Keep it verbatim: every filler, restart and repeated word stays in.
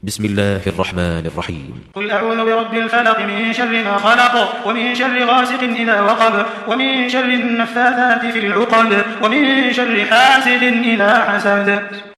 بسم الله الرحمن الرحيم. قل أعوذ برب الفلق من شر ما خلق ومن شر غاسق إذا وقب ومن شر النفاثات في العقد ومن شر حاسد إذا حسد.